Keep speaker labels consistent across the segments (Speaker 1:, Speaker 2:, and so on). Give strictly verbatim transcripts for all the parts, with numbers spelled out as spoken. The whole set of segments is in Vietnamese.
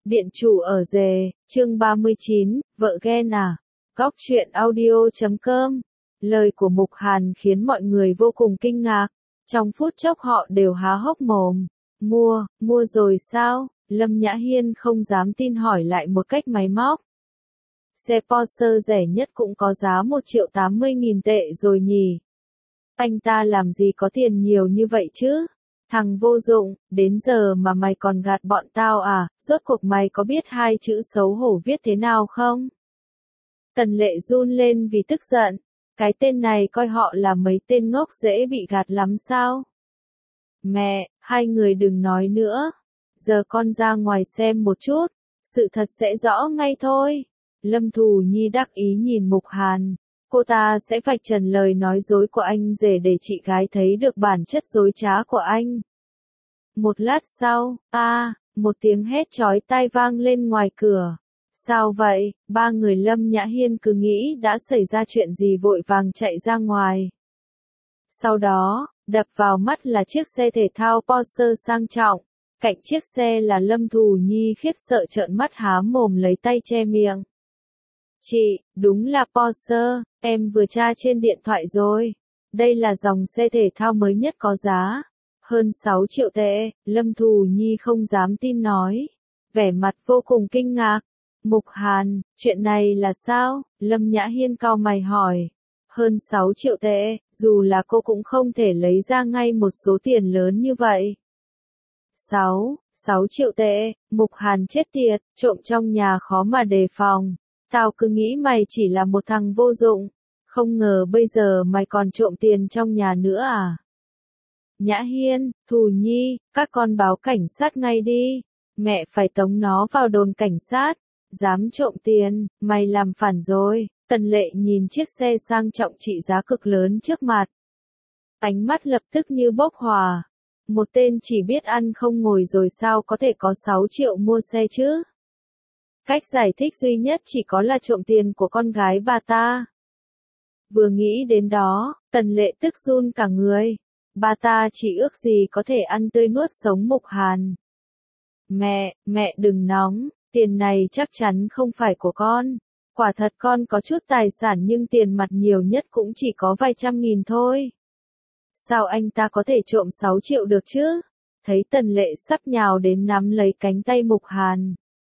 Speaker 1: Điện chủ ở rề, chương ba mươi chín, vợ ghen à? Góc truyện audio chấm com. Lời của Mục Hàn khiến mọi người vô cùng kinh ngạc. Trong phút chốc họ đều há hốc mồm. Mua, mua rồi sao? Lâm Nhã Hiên không dám tin hỏi lại một cách máy móc. Xe Porsche rẻ nhất cũng có giá một triệu tám mươi nghìn tệ rồi nhỉ? Anh ta làm gì có tiền nhiều như vậy chứ? Thằng vô dụng, đến giờ mà mày còn gạt bọn tao à, rốt cuộc mày có biết hai chữ xấu hổ viết thế nào không? Tần Lệ run lên vì tức giận, cái tên này coi họ là mấy tên ngốc dễ bị gạt lắm sao? Mẹ, hai người đừng nói nữa, giờ con ra ngoài xem một chút, sự thật sẽ rõ ngay thôi. Lâm Thù Nhi đắc ý nhìn Mục Hàn. Cô ta sẽ vạch trần lời nói dối của anh rể để chị gái thấy được bản chất dối trá của anh. Một lát sau, a, à, một tiếng hét chói tai vang lên ngoài cửa. Sao vậy? Ba người Lâm Nhã Hiên cứ nghĩ đã xảy ra chuyện gì vội vàng chạy ra ngoài. Sau đó, đập vào mắt là chiếc xe thể thao Porsche sang trọng. Cạnh chiếc xe là Lâm Thù Nhi khiếp sợ trợn mắt há mồm lấy tay che miệng. Chị, đúng là Porsche, em vừa tra trên điện thoại rồi. Đây là dòng xe thể thao mới nhất có giá hơn sáu triệu tệ, Lâm Thù Nhi không dám tin nói. Vẻ mặt vô cùng kinh ngạc. Mục Hàn, chuyện này là sao? Lâm Nhã Hiên cau mày hỏi. Hơn sáu triệu tệ, dù là cô cũng không thể lấy ra ngay một số tiền lớn như vậy. sáu, sáu triệu tệ, Mục Hàn chết tiệt, trộm trong nhà khó mà đề phòng. Tao cứ nghĩ mày chỉ là một thằng vô dụng, không ngờ bây giờ mày còn trộm tiền trong nhà nữa à? Nhã Hiên, Thù Nhi, các con báo cảnh sát ngay đi, mẹ phải tống nó vào đồn cảnh sát, dám trộm tiền, mày làm phản rồi. Tần Lệ nhìn chiếc xe sang trọng trị giá cực lớn trước mặt. Ánh mắt lập tức như bốc hỏa. Một tên chỉ biết ăn không ngồi rồi sao có thể có sáu triệu mua xe chứ? Cách giải thích duy nhất chỉ có là trộm tiền của con gái bà ta. Vừa nghĩ đến đó, Tần Lệ tức run cả người. Bà ta chỉ ước gì có thể ăn tươi nuốt sống Mục Hàn. Mẹ, mẹ đừng nóng, tiền này chắc chắn không phải của con. Quả thật con có chút tài sản nhưng tiền mặt nhiều nhất cũng chỉ có vài trăm nghìn thôi. Sao anh ta có thể trộm sáu triệu được chứ? Thấy Tần Lệ sắp nhào đến nắm lấy cánh tay Mục Hàn.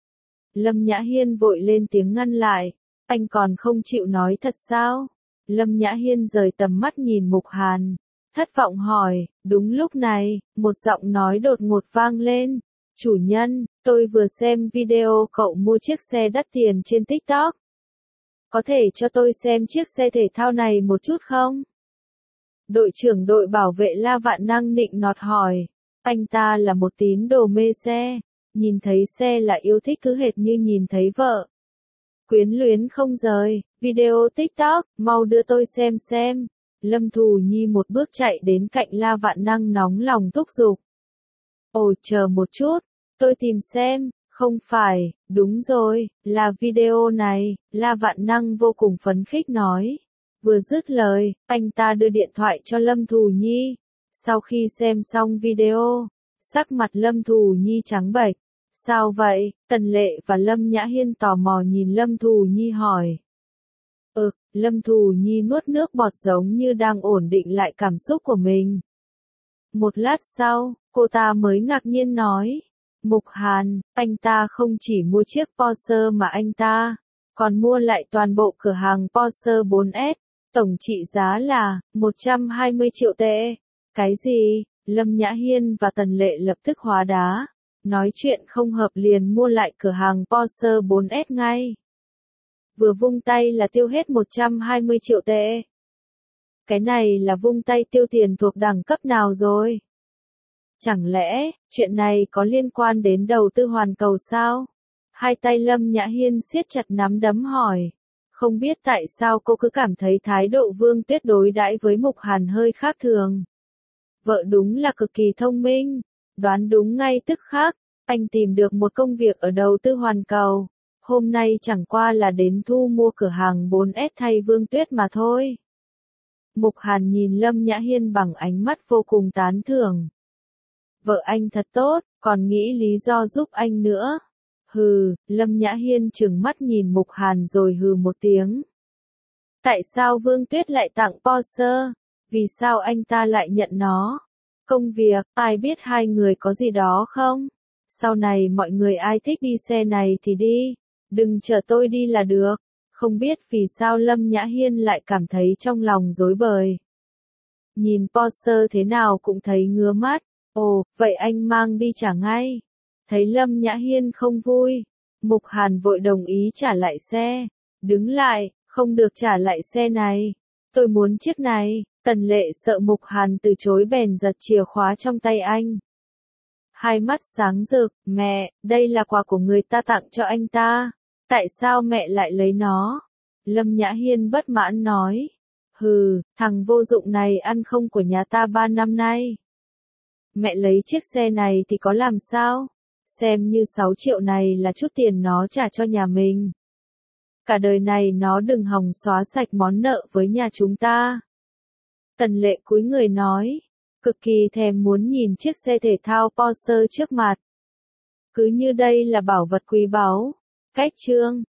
Speaker 1: Lâm Nhã Hiên vội lên tiếng ngăn lại. Anh còn không chịu nói thật sao? Lâm Nhã Hiên rời tầm mắt nhìn Mục Hàn. Thất vọng hỏi. Đúng lúc này, một giọng nói đột ngột vang lên. Chủ nhân, tôi vừa xem video cậu mua chiếc xe đắt tiền trên TikTok. Có thể cho tôi xem chiếc xe thể thao này một chút không? Đội trưởng đội bảo vệ La Vạn Năng nịnh nọt hỏi. Anh ta là một tín đồ mê xe. Nhìn thấy xe là yêu thích cứ hệt như nhìn thấy vợ. Quyến luyến không rời, video TikTok, mau đưa tôi xem xem. Lâm Thù Nhi một bước chạy đến cạnh La Vạn Năng nóng lòng thúc giục. Ồ, chờ một chút, tôi tìm xem, không phải, đúng rồi, là video này, La Vạn Năng vô cùng phấn khích nói. Vừa dứt lời, anh ta đưa điện thoại cho Lâm Thù Nhi. Sau khi xem xong video, sắc mặt Lâm Thù Nhi trắng bệch. Sao vậy? Tần Lệ và Lâm Nhã Hiên tò mò nhìn Lâm Thù Nhi hỏi. Ừ, Lâm Thù Nhi nuốt nước bọt giống như đang ổn định lại cảm xúc của mình. Một lát sau, cô ta mới ngạc nhiên nói. Mục Hàn, anh ta không chỉ mua chiếc Porsche mà anh ta còn mua lại toàn bộ cửa hàng Porsche bốn S, tổng trị giá là một trăm hai mươi triệu tệ. Cái gì? Lâm Nhã Hiên và Tần Lệ lập tức hóa đá. Nói chuyện không hợp liền mua lại cửa hàng Porsche bốn S ngay. Vừa vung tay là tiêu hết một trăm hai mươi triệu tệ. Cái này là vung tay tiêu tiền thuộc đẳng cấp nào rồi? Chẳng lẽ, chuyện này có liên quan đến đầu tư hoàn cầu sao? Hai tay Lâm Nhã Hiên siết chặt nắm đấm hỏi. Không biết tại sao cô cứ cảm thấy thái độ Vương Tuyết đối đãi với Mục Hàn hơi khác thường. Vợ đúng là cực kỳ thông minh. Đoán đúng ngay tức khắc, anh tìm được một công việc ở đầu tư hoàn cầu. Hôm nay chẳng qua là đến thu mua cửa hàng bốn S thay Vương Tuyết mà thôi. Mục Hàn nhìn Lâm Nhã Hiên bằng ánh mắt vô cùng tán thưởng. Vợ anh thật tốt, còn nghĩ lý do giúp anh nữa. Hừ, Lâm Nhã Hiên trừng mắt nhìn Mục Hàn rồi hừ một tiếng. Tại sao Vương Tuyết lại tặng Porsche? Vì sao anh ta lại nhận nó? Công việc, ai biết hai người có gì đó không? Sau này mọi người ai thích đi xe này thì đi, đừng chờ tôi đi là được. Không biết vì sao Lâm Nhã Hiên lại cảm thấy trong lòng rối bời. Nhìn Porsche thế nào cũng thấy ngứa mắt. Ồ, vậy anh mang đi trả ngay. Thấy Lâm Nhã Hiên không vui, Mục Hàn vội đồng ý trả lại xe. Đứng lại, không được trả lại xe này. Tôi muốn chiếc này. Tần Lệ sợ Mục Hàn từ chối bèn giật chìa khóa trong tay anh. Hai mắt sáng rực, mẹ, đây là quà của người ta tặng cho anh ta. Tại sao mẹ lại lấy nó? Lâm Nhã Hiên bất mãn nói. Hừ, thằng vô dụng này ăn không của nhà ta ba năm nay. Mẹ lấy chiếc xe này thì có làm sao? Xem như sáu triệu này là chút tiền nó trả cho nhà mình. Cả đời này nó đừng hòng xóa sạch món nợ với nhà chúng ta. Tần Lệ cúi người nói, cực kỳ thèm muốn nhìn chiếc xe thể thao Porsche trước mặt. Cứ như đây là bảo vật quý báu. Cách chương